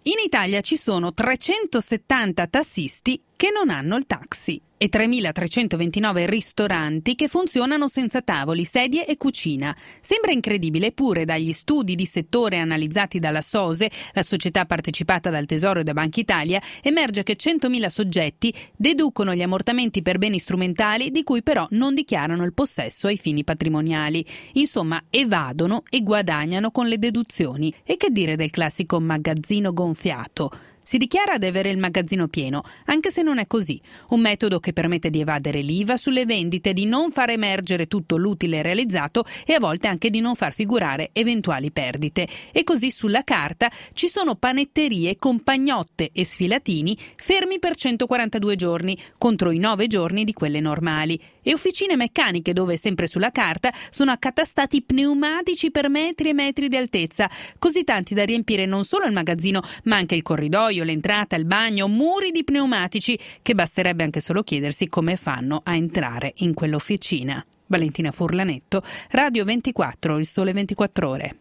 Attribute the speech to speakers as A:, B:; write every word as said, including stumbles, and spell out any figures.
A: In Italia ci sono trecentosettanta tassisti che non hanno il taxi e tremilatrecentoventinove ristoranti che funzionano senza tavoli, sedie e cucina. Sembra incredibile, eppure dagli studi di settore analizzati dalla SOSE, la società partecipata dal Tesoro e da Banca Italia, emerge che centomila soggetti deducono gli ammortamenti per beni strumentali di cui però non dichiarano il possesso ai fini patrimoniali. Insomma, evadono e guadagnano con le deduzioni. E che dire del classico magazzino gonfiato? Si dichiara di avere il magazzino pieno, anche se non è così. Un metodo che permette di evadere l'I V A sulle vendite, di non far emergere tutto l'utile realizzato e a volte anche di non far figurare eventuali perdite. E così sulla carta ci sono panetterie con pagnotte e sfilatini fermi per centoquarantadue giorni, contro i nove giorni di quelle normali. E officine meccaniche dove, sempre sulla carta, sono accatastati pneumatici per metri e metri di altezza, così tanti da riempire non solo il magazzino, ma anche il corridoio, l'entrata, il bagno, muri di pneumatici, che basterebbe anche solo chiedersi come fanno a entrare in quell'officina. Valentina Furlanetto, Radio ventiquattro, Il Sole ventiquattro Ore.